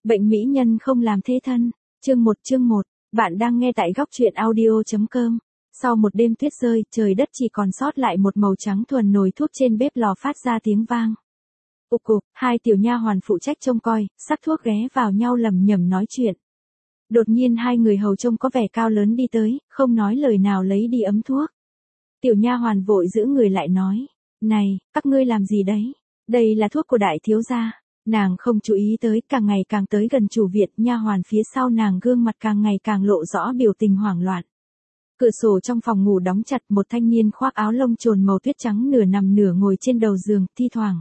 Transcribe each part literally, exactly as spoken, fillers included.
Bệnh mỹ nhân không làm thế thân. Chương một chương một. Bạn đang nghe tại góc truyện audio.com. Sau một đêm tuyết rơi, trời đất chỉ còn sót lại một màu trắng thuần, nồi thuốc trên bếp lò phát ra tiếng vang. Ục cục, hai tiểu nha hoàn phụ trách trông coi, sắc thuốc ghé vào nhau lầm nhầm nói chuyện. Đột nhiên hai người hầu trông có vẻ cao lớn đi tới, không nói lời nào lấy đi ấm thuốc. Tiểu nha hoàn vội giữ người lại nói, này, các ngươi làm gì đấy? Đây là thuốc của đại thiếu gia. Nàng không chú ý tới, càng ngày càng tới gần chủ viện, nha hoàn phía sau nàng gương mặt càng ngày càng lộ rõ biểu tình hoảng loạn. Cửa sổ trong phòng ngủ đóng chặt, một thanh niên khoác áo lông trồn màu tuyết trắng nửa nằm nửa ngồi trên đầu giường, thi thoảng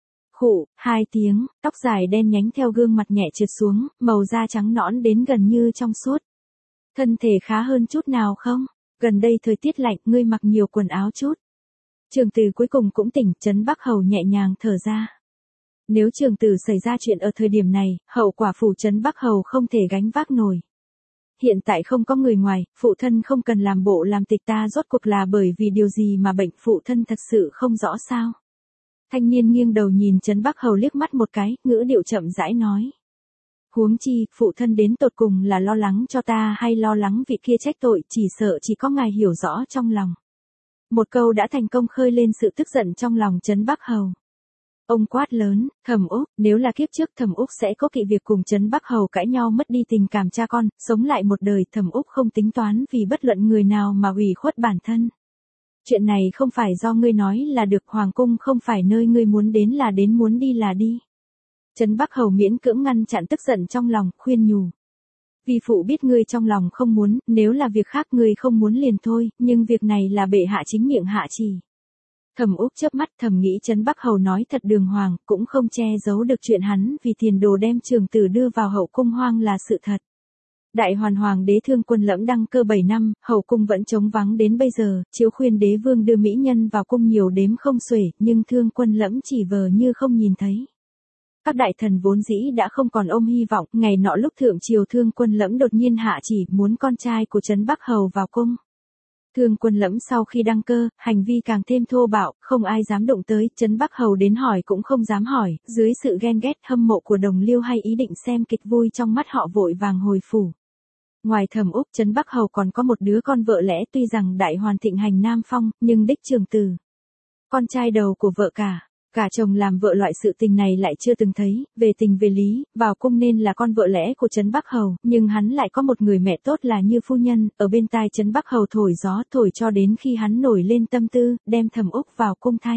khụ hai tiếng, tóc dài đen nhánh theo gương mặt nhẹ trượt xuống, màu da trắng nõn đến gần như trong suốt. Thân thể khá hơn chút nào không? Gần đây thời tiết lạnh, ngươi mặc nhiều quần áo chút. Trường Từ cuối cùng cũng tỉnh, Trấn Bắc Hầu nhẹ nhàng thở ra. Nếu Trường Từ xảy ra chuyện ở thời điểm này, hậu quả phủ Trấn Bắc Hầu không thể gánh vác nổi. Hiện tại không có người ngoài, phụ thân không cần làm bộ làm tịch, ta rốt cuộc là bởi vì điều gì mà bệnh phụ thân thật sự không rõ sao. Thanh niên nghiêng đầu nhìn Trấn Bắc Hầu liếc mắt một cái, ngữ điệu chậm rãi nói. Huống chi, phụ thân đến tột cùng là lo lắng cho ta hay lo lắng vị kia trách tội, chỉ sợ chỉ có ngài hiểu rõ trong lòng. Một câu đã thành công khơi lên sự tức giận trong lòng Trấn Bắc Hầu. Ông quát lớn, Thẩm Úc, nếu là kiếp trước Thẩm Úc sẽ có kỵ việc cùng Trấn Bắc Hầu cãi nhau mất đi tình cảm cha con, sống lại một đời, Thẩm Úc không tính toán vì bất luận người nào mà ủy khuất bản thân. Chuyện này không phải do ngươi nói là được, hoàng cung không phải nơi ngươi muốn đến là đến, muốn đi là đi. Trấn Bắc Hầu miễn cưỡng ngăn chặn tức giận trong lòng, khuyên nhủ. Vì phụ biết ngươi trong lòng không muốn, nếu là việc khác ngươi không muốn liền thôi, nhưng việc này là bệ hạ chính miệng hạ chỉ. Thẩm Úc chớp mắt, thầm nghĩ Trấn Bắc Hầu nói thật đường hoàng, cũng không che giấu được chuyện hắn vì tiền đồ đem Trường Tử đưa vào hậu cung hoang là sự thật. Đại Hoàn Hoàng đế Thương Quân Lẫm đăng cơ bảy năm, hậu cung vẫn trống vắng đến bây giờ, Chiếu Khuyên đế vương đưa mỹ nhân vào cung nhiều đếm không xuể, nhưng Thương Quân Lẫm chỉ vờ như không nhìn thấy. Các đại thần vốn dĩ đã không còn ôm hy vọng, ngày nọ lúc thượng triều Thương Quân Lẫm đột nhiên hạ chỉ muốn con trai của Trấn Bắc Hầu vào cung. Thương Quân Lẫm sau khi đăng cơ, hành vi càng thêm thô bạo, không ai dám động tới, Trấn Bắc Hầu đến hỏi cũng không dám hỏi, dưới sự ghen ghét hâm mộ của đồng liêu hay ý định xem kịch vui trong mắt họ vội vàng hồi phủ. Ngoài Thẩm Úc, Trấn Bắc Hầu còn có một đứa con vợ lẽ, tuy rằng đại hoàn thịnh hành Nam Phong, nhưng đích Trường Từ, con trai đầu của vợ cả. Cả chồng làm vợ loại sự tình này lại chưa từng thấy, về tình về lý, vào cung nên là con vợ lẽ của Trấn Bắc Hầu, nhưng hắn lại có một người mẹ tốt là Như phu nhân, ở bên tai Trấn Bắc Hầu thổi gió, thổi cho đến khi hắn nổi lên tâm tư, đem Thẩm Úc vào cung thay.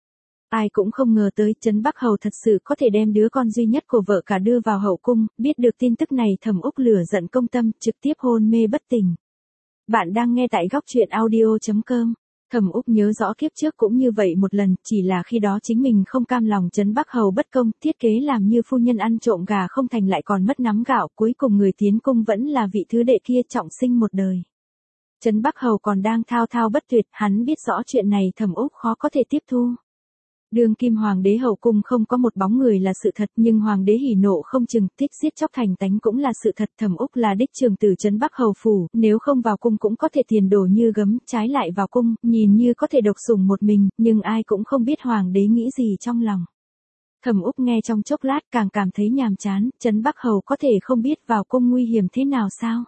Ai cũng không ngờ tới, Trấn Bắc Hầu thật sự có thể đem đứa con duy nhất của vợ cả đưa vào hậu cung, biết được tin tức này Thẩm Úc lửa giận công tâm, trực tiếp hôn mê bất tỉnh. Bạn đang nghe tại góc truyện audio.com. Thẩm Úc nhớ rõ kiếp trước cũng như vậy một lần, chỉ là khi đó chính mình không cam lòng Trấn Bắc Hầu bất công, thiết kế làm Như phu nhân ăn trộm gà không thành lại còn mất nắm gạo, cuối cùng người tiến cung vẫn là vị thứ đệ kia, trọng sinh một đời. Trấn Bắc Hầu còn đang thao thao bất tuyệt, hắn biết rõ chuyện này Thẩm Úc khó có thể tiếp thu. Đương kim hoàng đế hậu cung không có một bóng người là sự thật, nhưng hoàng đế hỉ nộ không chừng, thích giết chóc thành tánh cũng là sự thật. Thẩm Úc là đích Trường Tử Trấn Bắc Hầu phủ, nếu không vào cung cũng có thể tiền đồ như gấm, trái lại vào cung, nhìn như có thể độc sủng một mình, nhưng ai cũng không biết hoàng đế nghĩ gì trong lòng. Thẩm Úc nghe trong chốc lát càng cảm thấy nhàm chán, Trấn Bắc Hầu có thể không biết vào cung nguy hiểm thế nào sao?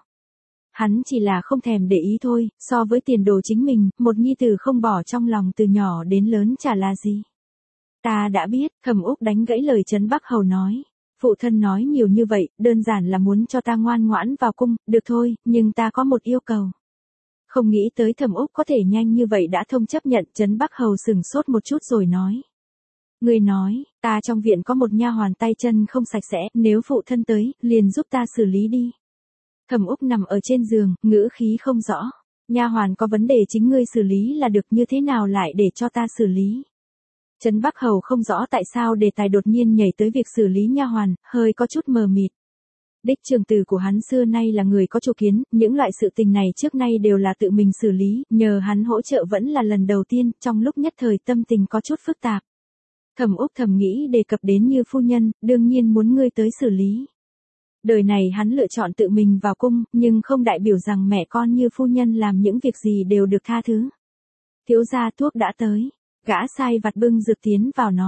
Hắn chỉ là không thèm để ý thôi, so với tiền đồ chính mình, một nhi tử không bỏ trong lòng từ nhỏ đến lớn chả là gì. Ta đã biết, Thẩm Úc đánh gãy lời Trấn Bắc Hầu nói. Phụ thân nói nhiều như vậy, đơn giản là muốn cho ta ngoan ngoãn vào cung, được thôi, nhưng ta có một yêu cầu. Không nghĩ tới Thẩm Úc có thể nhanh như vậy đã thông chấp nhận, Trấn Bắc Hầu sừng sốt một chút rồi nói. Người nói, ta trong viện có một nha hoàn tay chân không sạch sẽ, nếu phụ thân tới, liền giúp ta xử lý đi. Thẩm Úc nằm ở trên giường, ngữ khí không rõ. Nha hoàn có vấn đề chính ngươi xử lý là được, như thế nào lại để cho ta xử lý? Trấn Bắc Hầu không rõ tại sao đề tài đột nhiên nhảy tới việc xử lý nha hoàn, hơi có chút mờ mịt. Đích Trường Tử của hắn xưa nay là người có chủ kiến, những loại sự tình này trước nay đều là tự mình xử lý, nhờ hắn hỗ trợ vẫn là lần đầu tiên, trong lúc nhất thời tâm tình có chút phức tạp. Thẩm Úc thầm nghĩ đề cập đến Như phu nhân, đương nhiên muốn ngươi tới xử lý. Đời này hắn lựa chọn tự mình vào cung, nhưng không đại biểu rằng mẹ con Như phu nhân làm những việc gì đều được tha thứ. Thiếu gia thuốc đã tới. Gã sai vặt bưng dược tiến vào nói.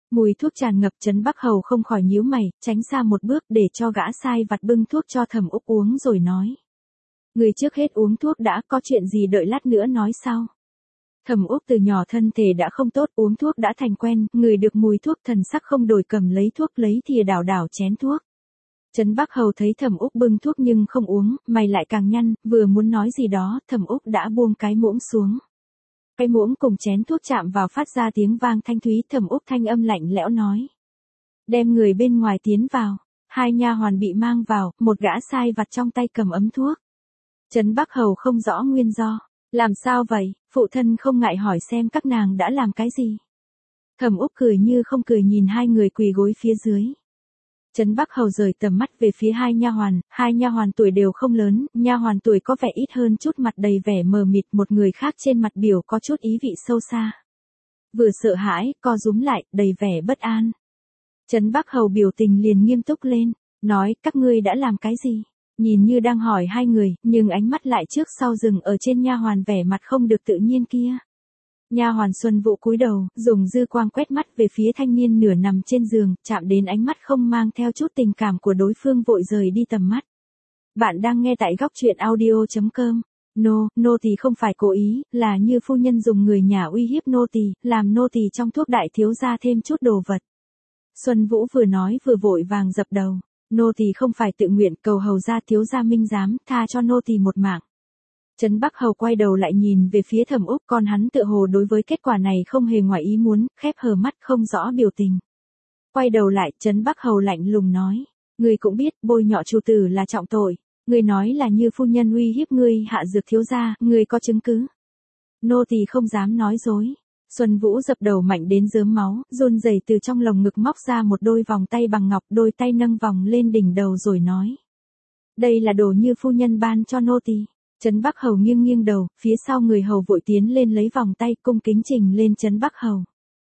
Mùi thuốc tràn ngập, Trấn Bắc Hầu không khỏi nhíu mày, tránh xa một bước để cho gã sai vặt bưng thuốc cho Thẩm Úc uống rồi nói. Người trước hết uống thuốc đã, có chuyện gì đợi lát nữa nói sau. Thẩm Úc từ nhỏ thân thể đã không tốt, uống thuốc đã thành quen, người được mùi thuốc thần sắc không đổi, cầm lấy thuốc lấy thìa đảo đảo chén thuốc. Trấn Bắc Hầu thấy Thẩm Úc bưng thuốc nhưng không uống, mày lại càng nhăn, vừa muốn nói gì đó, Thẩm Úc đã buông cái muỗng xuống. Cái muỗng cùng chén thuốc chạm vào phát ra tiếng vang thanh thúy, Thẩm Úc thanh âm lạnh lẽo nói. Đem người bên ngoài tiến vào, hai nha hoàn bị mang vào, một gã sai vặt trong tay cầm ấm thuốc. Trấn Bắc Hầu không rõ nguyên do, làm sao vậy, phụ thân không ngại hỏi xem các nàng đã làm cái gì. Thẩm Úc cười như không cười nhìn hai người quỳ gối phía dưới. Trấn Bắc Hầu rời tầm mắt về phía hai nha hoàn, hai nha hoàn tuổi đều không lớn, nha hoàn tuổi có vẻ ít hơn chút mặt đầy vẻ mờ mịt, một người khác trên mặt biểu có chút ý vị sâu xa. Vừa sợ hãi, co rúm lại, đầy vẻ bất an. Trấn Bắc Hầu biểu tình liền nghiêm túc lên, nói, các ngươi đã làm cái gì? Nhìn như đang hỏi hai người, nhưng ánh mắt lại trước sau dừng ở trên nha hoàn vẻ mặt không được tự nhiên kia. Nha hoàn Xuân Vũ cúi đầu, dùng dư quang quét mắt về phía thanh niên nửa nằm trên giường, chạm đến ánh mắt không mang theo chút tình cảm của đối phương vội rời đi tầm mắt. Bạn đang nghe tại góc truyện audio chấm com. Nô, nô tỳ không phải cố ý, là như phu nhân dùng người nhà uy hiếp nô tỳ, làm nô tỳ trong thuốc đại thiếu gia thêm chút đồ vật. Xuân Vũ vừa nói vừa vội vàng dập đầu. Nô tỳ không phải tự nguyện, cầu hầu gia thiếu gia minh giám, tha cho nô tỳ một mạng. Trấn Bắc Hầu quay đầu lại nhìn về phía Thẩm Úc, con hắn tựa hồ đối với kết quả này không hề ngoài ý muốn, khép hờ mắt không rõ biểu tình. Quay đầu lại, Trấn Bắc Hầu lạnh lùng nói, ngươi cũng biết, bôi nhọ chủ tử là trọng tội, ngươi nói là như phu nhân uy hiếp ngươi hạ dược thiếu gia, ngươi có chứng cứ? Nô tỳ không dám nói dối. Xuân Vũ dập đầu mạnh đến rớm máu, run rẩy từ trong lồng ngực móc ra một đôi vòng tay bằng ngọc, đôi tay nâng vòng lên đỉnh đầu rồi nói. Đây là đồ như phu nhân ban cho nô tỳ. Trấn Bắc Hầu nghiêng nghiêng đầu, phía sau người hầu vội tiến lên lấy vòng tay, cung kính trình lên Trấn Bắc Hầu.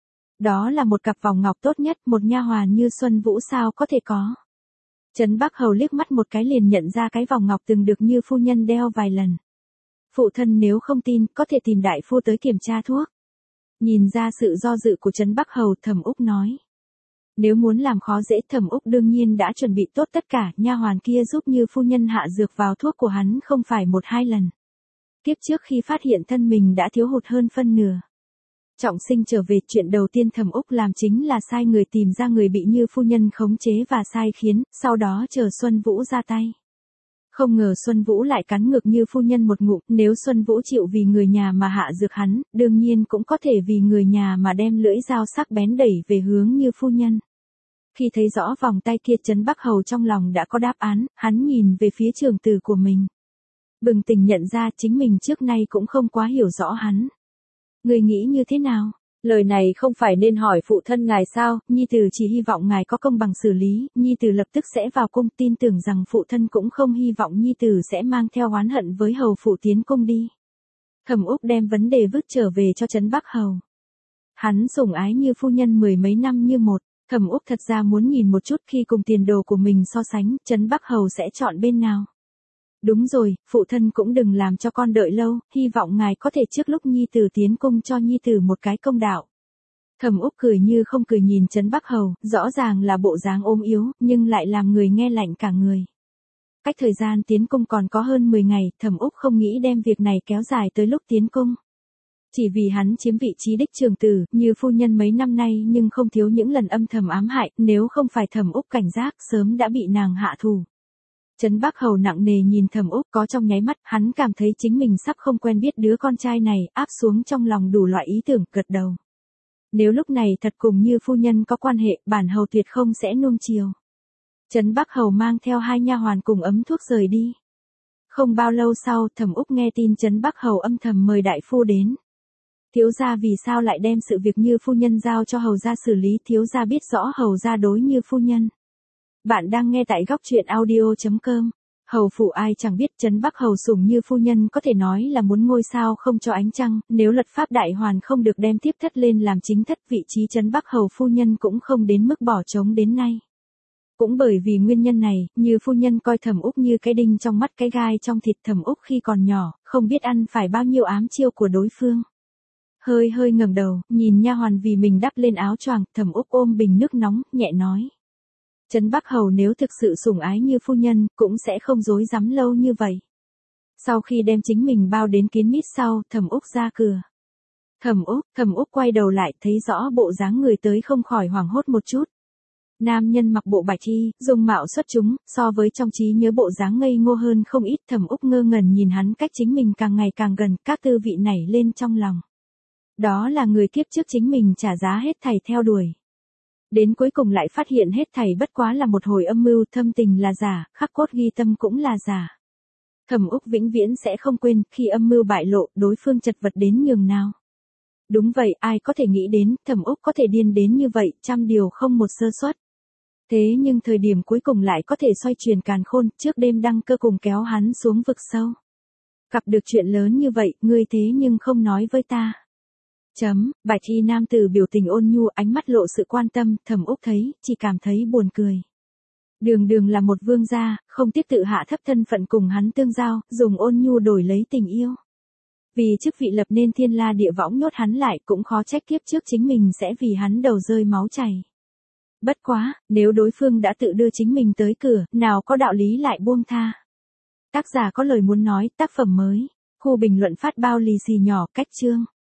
Đó là một cặp vòng ngọc tốt nhất, một nha hoàn như Xuân Vũ sao có thể có. Trấn Bắc Hầu liếc mắt một cái liền nhận ra cái vòng ngọc từng được như phu nhân đeo vài lần. Phụ thân nếu không tin, có thể tìm đại phu tới kiểm tra thuốc. Nhìn ra sự do dự của Trấn Bắc Hầu, Thẩm Úc nói. Nếu muốn làm khó dễ, Thẩm Úc đương nhiên đã chuẩn bị tốt tất cả, nha hoàn kia giúp như phu nhân hạ dược vào thuốc của hắn không phải một hai lần. Kiếp trước khi phát hiện thân mình đã thiếu hụt hơn phân nửa. Trọng sinh trở về, chuyện đầu tiên Thẩm Úc làm chính là sai người tìm ra người bị như phu nhân khống chế và sai khiến, sau đó chờ Xuân Vũ ra tay. Không ngờ Xuân Vũ lại cắn ngực như phu nhân một ngụm, nếu Xuân Vũ chịu vì người nhà mà hạ dược hắn, đương nhiên cũng có thể vì người nhà mà đem lưỡi dao sắc bén đẩy về hướng như phu nhân. Khi thấy rõ vòng tay kia, Trấn Bắc Hầu trong lòng đã có đáp án, hắn nhìn về phía trưởng tử của mình. Bừng tỉnh nhận ra chính mình trước nay cũng không quá hiểu rõ hắn. Người nghĩ như thế nào? Lời này không phải nên hỏi phụ thân ngài sao, nhi tử chỉ hy vọng ngài có công bằng xử lý, nhi tử lập tức sẽ vào cung, tin tưởng rằng phụ thân cũng không hy vọng nhi tử sẽ mang theo oán hận với hầu phụ tiến cung đi. Thẩm Úc đem vấn đề vứt trở về cho Trấn Bắc Hầu. Hắn sủng ái như phu nhân mười mấy năm như một, Thẩm Úc thật ra muốn nhìn một chút khi cùng tiền đồ của mình so sánh, Trấn Bắc Hầu sẽ chọn bên nào. Đúng rồi, phụ thân cũng đừng làm cho con đợi lâu, hy vọng ngài có thể trước lúc nhi tử tiến cung cho nhi tử một cái công đạo. Thẩm Úc cười như không cười nhìn Trấn Bắc Hầu, rõ ràng là bộ dáng ôm yếu, nhưng lại làm người nghe lạnh cả người. Cách thời gian tiến cung còn có hơn mười ngày, Thẩm Úc không nghĩ đem việc này kéo dài tới lúc tiến cung. Chỉ vì hắn chiếm vị trí đích trưởng tử, như phu nhân mấy năm nay nhưng không thiếu những lần âm thầm ám hại, nếu không phải Thẩm Úc cảnh giác, sớm đã bị nàng hạ thủ. Trấn Bắc Hầu nặng nề nhìn Thẩm Úc, có trong nháy mắt, hắn cảm thấy chính mình sắp không quen biết đứa con trai này, áp xuống trong lòng đủ loại ý tưởng, gật đầu. Nếu lúc này thật cùng như phu nhân có quan hệ, bản hầu tuyệt không sẽ nuông chiều. Trấn Bắc Hầu mang theo hai nha hoàn cùng ấm thuốc rời đi. Không bao lâu sau, Thẩm Úc nghe tin Trấn Bắc Hầu âm thầm mời đại phu đến. Thiếu gia vì sao lại đem sự việc như phu nhân giao cho hầu gia xử lý, thiếu gia biết rõ hầu gia đối như phu nhân. Bạn đang nghe tại góc truyện audio chấm com. Hầu phủ ai chẳng biết, Trấn Bắc Hầu sủng như phu nhân có thể nói là muốn ngôi sao không cho ánh trăng, nếu luật pháp đại hoàn không được đem tiếp thất lên làm chính thất, vị trí Trấn Bắc Hầu phu nhân cũng không đến mức bỏ trống đến nay. Cũng bởi vì nguyên nhân này, như phu nhân coi Thẩm Úc như cái đinh trong mắt cái gai trong thịt. Thẩm Úc khi còn nhỏ, không biết ăn phải bao nhiêu ám chiêu của đối phương. Hơi hơi ngẩng đầu, nhìn nha hoàn vì mình đắp lên áo choàng, Thẩm Úc ôm bình nước nóng, nhẹ nói. Trấn Bắc Hầu nếu thực sự sủng ái như phu nhân, cũng sẽ không dối dám lâu như vậy. Sau khi đem chính mình bao đến kín mít sau, Thẩm Úc ra cửa. Thẩm Úc, Thẩm Úc quay đầu lại, thấy rõ bộ dáng người tới không khỏi hoảng hốt một chút. Nam nhân mặc bộ bạch y, dung mạo xuất chúng, so với trong trí nhớ bộ dáng ngây ngô hơn không ít. Thẩm Úc ngơ ngẩn nhìn hắn cách chính mình càng ngày càng gần, các tư vị nảy lên trong lòng. Đó là người kiếp trước chính mình trả giá hết thảy theo đuổi. Đến cuối cùng lại phát hiện hết thảy bất quá là một hồi âm mưu, thâm tình là giả, khắc cốt ghi tâm cũng là giả. Thẩm Úc vĩnh viễn sẽ không quên, khi âm mưu bại lộ, đối phương chật vật đến nhường nào. Đúng vậy, ai có thể nghĩ đến, Thẩm Úc có thể điên đến như vậy, trăm điều không một sơ suất. Thế nhưng thời điểm cuối cùng lại có thể xoay chuyển càn khôn, trước đêm đăng cơ cùng kéo hắn xuống vực sâu. Gặp được chuyện lớn như vậy, ngươi thế nhưng không nói với ta. Chấm, bạch y nam tử biểu tình ôn nhu, ánh mắt lộ sự quan tâm, Thẩm Úc thấy, chỉ cảm thấy buồn cười. Đường đường là một vương gia, không tiếc tự hạ thấp thân phận cùng hắn tương giao, dùng ôn nhu đổi lấy tình yêu. Vì chức vị lập nên thiên la địa võng nhốt hắn lại, cũng khó trách kiếp trước chính mình sẽ vì hắn đầu rơi máu chảy. Bất quá, nếu đối phương đã tự đưa chính mình tới cửa, nào có đạo lý lại buông tha. Tác giả có lời muốn nói, tác phẩm mới. Khu bình luận phát bao lì xì nhỏ, cách chương.